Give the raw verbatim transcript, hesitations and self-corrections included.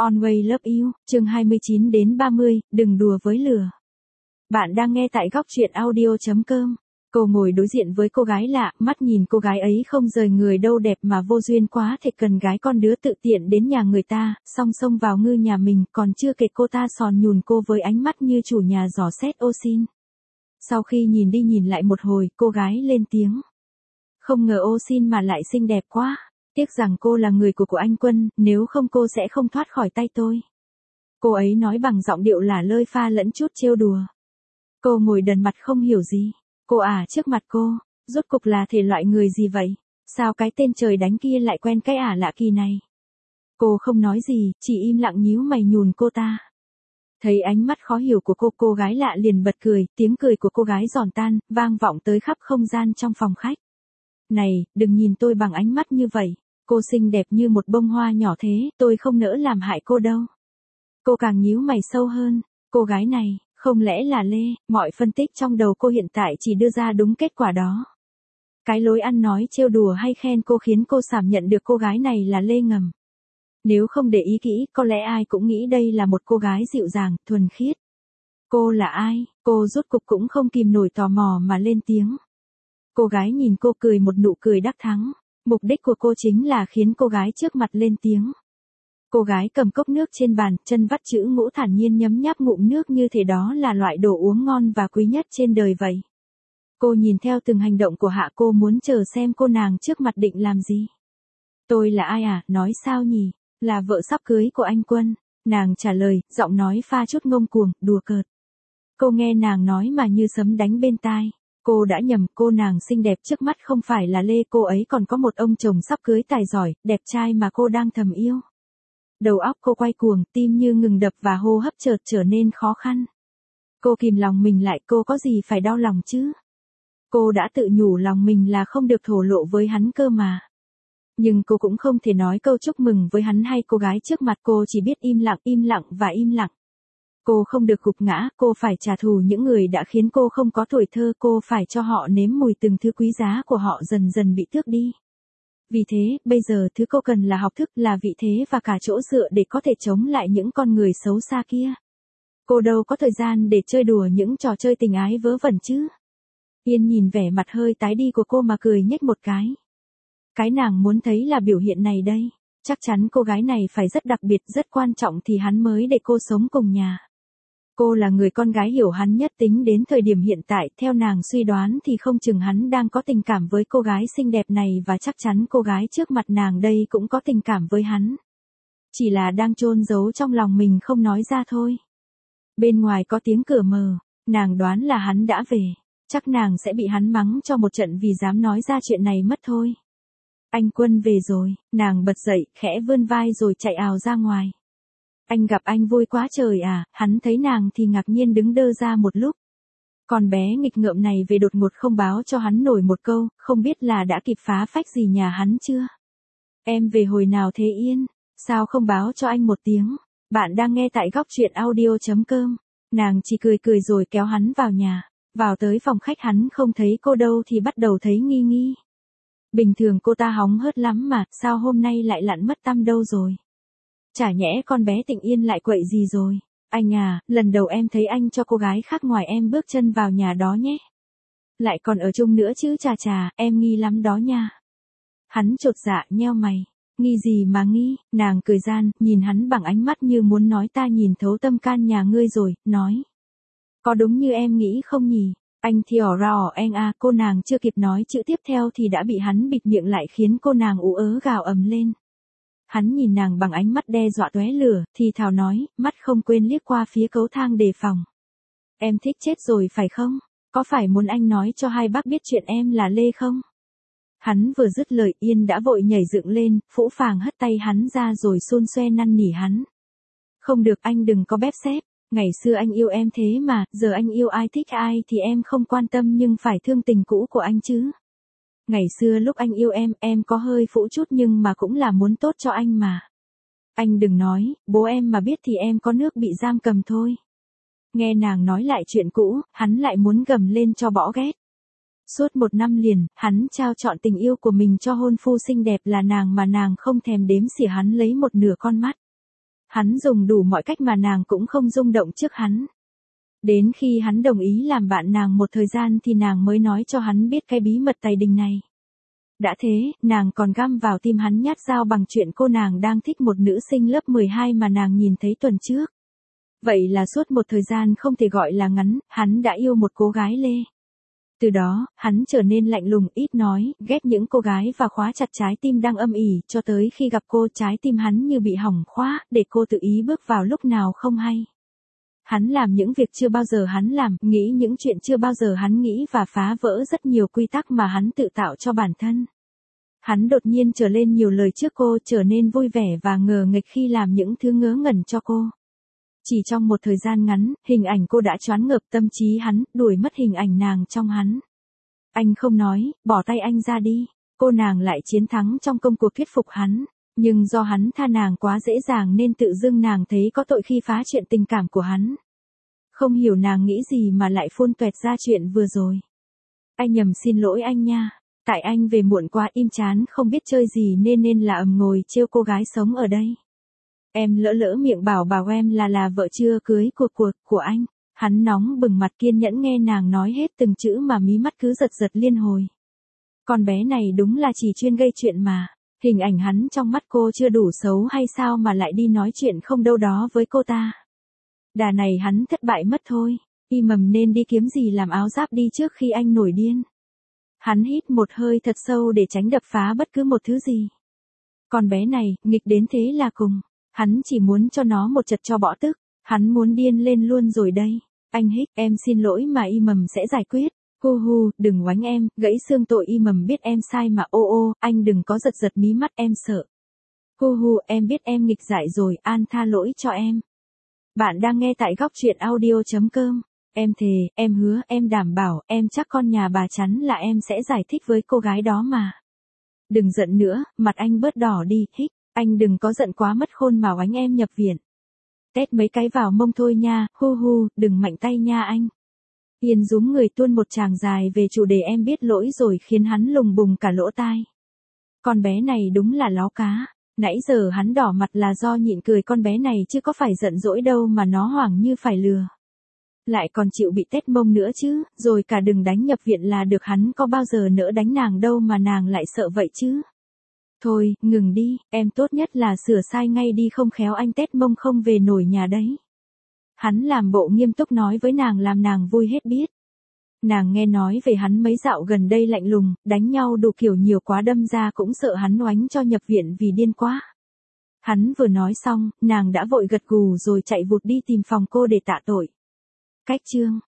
Always Love You, chương hai mươi chín đến ba mươi, đừng đùa với lửa. Bạn đang nghe tại góc truyện audio chấm com. Cô ngồi đối diện với cô gái lạ, mắt nhìn cô gái ấy không rời người đâu, đẹp mà vô duyên quá, thiệt cần gái con đứa tự tiện đến nhà người ta, song song vào ngư nhà mình, còn chưa kể cô ta sòn nhùn cô với ánh mắt như chủ nhà dò xét ô xin. Sau khi nhìn đi nhìn lại một hồi, cô gái lên tiếng. Không ngờ ô xin mà lại xinh đẹp quá. Tiếc rằng cô là người của của anh Quân, nếu không cô sẽ không thoát khỏi tay tôi. Cô ấy nói bằng giọng điệu lả lơi pha lẫn chút trêu đùa. Cô ngồi đần mặt không hiểu gì. Cô à, trước mặt cô, rốt cục là thể loại người gì vậy? Sao cái tên trời đánh kia lại quen cái ả lạ kỳ này? Cô không nói gì, chỉ im lặng nhíu mày nhùn cô ta. Thấy ánh mắt khó hiểu của cô, cô gái lạ liền bật cười, tiếng cười của cô gái giòn tan, vang vọng tới khắp không gian trong phòng khách. Này, đừng nhìn tôi bằng ánh mắt như vậy, cô xinh đẹp như một bông hoa nhỏ thế, tôi không nỡ làm hại cô đâu. Cô càng nhíu mày sâu hơn, cô gái này, không lẽ là Lê, mọi phân tích trong đầu cô hiện tại chỉ đưa ra đúng kết quả đó. Cái lối ăn nói trêu đùa hay khen cô khiến cô cảm nhận được cô gái này là Lê ngầm. Nếu không để ý kỹ, có lẽ ai cũng nghĩ đây là một cô gái dịu dàng, thuần khiết. Cô là ai? Cô rốt cục cũng không kìm nổi tò mò mà lên tiếng. Cô gái nhìn cô cười một nụ cười đắc thắng. Mục đích của cô chính là khiến cô gái trước mặt lên tiếng. Cô gái cầm cốc nước trên bàn, chân vắt chữ ngũ thản nhiên nhấm nháp ngụm nước như thể đó là loại đồ uống ngon và quý nhất trên đời vậy. Cô nhìn theo từng hành động của Hạ, cô muốn chờ xem cô nàng trước mặt định làm gì. Tôi là ai à, nói sao nhỉ? Là vợ sắp cưới của anh Quân. Nàng trả lời, giọng nói pha chút ngông cuồng, đùa cợt. Cô nghe nàng nói mà như sấm đánh bên tai. Cô đã nhầm, cô nàng xinh đẹp trước mắt không phải là Lê, cô ấy còn có một ông chồng sắp cưới tài giỏi, đẹp trai mà cô đang thầm yêu. Đầu óc cô quay cuồng, tim như ngừng đập và hô hấp chợt trở nên khó khăn. Cô kìm lòng mình lại, cô có gì phải đau lòng chứ? Cô đã tự nhủ lòng mình là không được thổ lộ với hắn cơ mà. Nhưng cô cũng không thể nói câu chúc mừng với hắn hay cô gái trước mặt, cô chỉ biết im lặng, im lặng và im lặng. Cô không được gục ngã, cô phải trả thù những người đã khiến cô không có tuổi thơ, cô phải cho họ nếm mùi từng thứ quý giá của họ dần dần bị tước đi. Vì thế, bây giờ thứ cô cần là học thức, là vị thế và cả chỗ dựa để có thể chống lại những con người xấu xa kia. Cô đâu có thời gian để chơi đùa những trò chơi tình ái vớ vẩn chứ. Yên nhìn vẻ mặt hơi tái đi của cô mà cười nhếch một cái. Cái nàng muốn thấy là biểu hiện này đây. Chắc chắn cô gái này phải rất đặc biệt, rất quan trọng thì hắn mới để cô sống cùng nhà. Cô là người con gái hiểu hắn nhất, tính đến thời điểm hiện tại, theo nàng suy đoán thì không chừng hắn đang có tình cảm với cô gái xinh đẹp này và chắc chắn cô gái trước mặt nàng đây cũng có tình cảm với hắn. Chỉ là đang chôn giấu trong lòng mình không nói ra thôi. Bên ngoài có tiếng cửa mở, nàng đoán là hắn đã về, chắc nàng sẽ bị hắn mắng cho một trận vì dám nói ra chuyện này mất thôi. Anh Quân về rồi, nàng bật dậy, khẽ vươn vai rồi chạy ào ra ngoài. Anh gặp anh vui quá trời à, hắn thấy nàng thì ngạc nhiên đứng đơ ra một lúc. Con bé nghịch ngợm này về đột ngột không báo cho hắn nổi một câu, không biết là đã kịp phá phách gì nhà hắn chưa? Em về hồi nào thế Yên? Sao không báo cho anh một tiếng? Bạn đang nghe tại góc truyện audio chấm com. Nàng chỉ cười cười rồi kéo hắn vào nhà. Vào tới phòng khách hắn không thấy cô đâu thì bắt đầu thấy nghi nghi. Bình thường cô ta hóng hớt lắm mà, sao hôm nay lại lặn mất tăm đâu rồi? Chả nhẽ con bé Tịnh Yên lại quậy gì rồi? Anh à, lần đầu em thấy anh cho cô gái khác ngoài em bước chân vào nhà đó nhé. Lại còn ở chung nữa chứ, chà chà, em nghi lắm đó nha. Hắn chột dạ nheo mày. Nghi gì mà nghi? Nàng cười gian, nhìn hắn bằng ánh mắt như muốn nói ta nhìn thấu tâm can nhà ngươi rồi, nói. Có đúng như em nghĩ không nhỉ? Anh thì ỏ ra ỏ en à, cô nàng chưa kịp nói chữ tiếp theo thì đã bị hắn bịt miệng lại khiến cô nàng ú ớ gào ầm lên. Hắn nhìn nàng bằng ánh mắt đe dọa tóe lửa, thì thào nói, mắt không quên liếc qua phía cấu thang đề phòng. Em thích chết rồi phải không? Có phải muốn anh nói cho hai bác biết chuyện em là Lê không? Hắn vừa dứt lời, Yên đã vội nhảy dựng lên, phũ phàng hất tay hắn ra rồi xôn xoe năn nỉ hắn. Không được, anh đừng có bép xép. Ngày xưa anh yêu em thế mà, giờ anh yêu ai thích ai thì em không quan tâm nhưng phải thương tình cũ của anh chứ. Ngày xưa lúc anh yêu em, em có hơi phũ chút nhưng mà cũng là muốn tốt cho anh mà. Anh đừng nói, bố em mà biết thì em có nước bị giam cầm thôi. Nghe nàng nói lại chuyện cũ, hắn lại muốn gầm lên cho bỏ ghét. Suốt một năm liền, hắn trao trọn tình yêu của mình cho hôn phu xinh đẹp là nàng mà nàng không thèm đếm xỉa hắn lấy một nửa con mắt. Hắn dùng đủ mọi cách mà nàng cũng không rung động trước hắn. Đến khi hắn đồng ý làm bạn nàng một thời gian thì nàng mới nói cho hắn biết cái bí mật tài đình này. Đã thế, nàng còn găm vào tim hắn nhát dao bằng chuyện cô nàng đang thích một nữ sinh lớp mười hai mà nàng nhìn thấy tuần trước. Vậy là suốt một thời gian không thể gọi là ngắn, hắn đã yêu một cô gái Lê. Từ đó, hắn trở nên lạnh lùng, ít nói, ghét những cô gái và khóa chặt trái tim đang âm ỉ, cho tới khi gặp cô trái tim hắn như bị hỏng khóa, để cô tự ý bước vào lúc nào không hay. Hắn làm những việc chưa bao giờ hắn làm, nghĩ những chuyện chưa bao giờ hắn nghĩ và phá vỡ rất nhiều quy tắc mà hắn tự tạo cho bản thân. Hắn đột nhiên trở lên nhiều lời trước cô, trở nên vui vẻ và ngờ nghệch khi làm những thứ ngớ ngẩn cho cô. Chỉ trong một thời gian ngắn, hình ảnh cô đã choáng ngợp tâm trí hắn, đuổi mất hình ảnh nàng trong hắn. Anh không nói, bỏ tay anh ra đi. Cô nàng lại chiến thắng trong công cuộc thuyết phục hắn. Nhưng do hắn tha nàng quá dễ dàng nên tự dưng nàng thấy có tội khi phá chuyện tình cảm của hắn. Không hiểu nàng nghĩ gì mà lại phun toẹt ra chuyện vừa rồi. Anh nhầm, xin lỗi anh nha. Tại anh về muộn quá, im chán không biết chơi gì nên nên là ầm ngồi trêu cô gái sống ở đây. Em lỡ lỡ miệng bảo bảo em là là vợ chưa cưới của cuộc của anh. Hắn nóng bừng mặt kiên nhẫn nghe nàng nói hết từng chữ mà mí mắt cứ giật giật liên hồi. Con bé này đúng là chỉ chuyên gây chuyện mà. Hình ảnh hắn trong mắt cô chưa đủ xấu hay sao mà lại đi nói chuyện không đâu đó với cô ta. Đà này hắn thất bại mất thôi. Y mầm nên đi kiếm gì làm áo giáp đi trước khi anh nổi điên. Hắn hít một hơi thật sâu để tránh đập phá bất cứ một thứ gì. Con bé này, nghịch đến thế là cùng. Hắn chỉ muốn cho nó một chật cho bỏ tức. Hắn muốn điên lên luôn rồi đây. Anh hít, em xin lỗi mà Y mầm sẽ giải quyết. Hu hu, đừng oánh em, gãy xương tội. Y mầm biết em sai mà, ô ô, anh đừng có giật giật mí mắt, em sợ. Hu hu, em biết em nghịch dại rồi, an tha lỗi cho em. Bạn đang nghe tại góc truyện audio chấm com. Em thề, em hứa, em đảm bảo, em chắc con nhà bà chắn là em sẽ giải thích với cô gái đó mà. Đừng giận nữa, mặt anh bớt đỏ đi, hít, anh đừng có giận quá mất khôn mà oánh em nhập viện. Tét mấy cái vào mông thôi nha, hu hu, đừng mạnh tay nha anh. Yên rúm người tuôn một tràng dài về chủ đề em biết lỗi rồi khiến hắn lùng bùng cả lỗ tai. Con bé này đúng là láo cá. Nãy giờ hắn đỏ mặt là do nhịn cười con bé này chứ có phải giận dỗi đâu mà nó hoảng như phải lừa. Lại còn chịu bị tét mông nữa chứ, rồi cả đừng đánh nhập viện là được, hắn có bao giờ nỡ đánh nàng đâu mà nàng lại sợ vậy chứ. Thôi, ngừng đi, em tốt nhất là sửa sai ngay đi không khéo anh tét mông không về nổi nhà đấy. Hắn làm bộ nghiêm túc nói với nàng làm nàng vui hết biết. Nàng nghe nói về hắn mấy dạo gần đây lạnh lùng, đánh nhau đủ kiểu nhiều quá đâm ra cũng sợ hắn oánh cho nhập viện vì điên quá. Hắn vừa nói xong, nàng đã vội gật gù rồi chạy vụt đi tìm phòng cô để tạ tội. Cách chương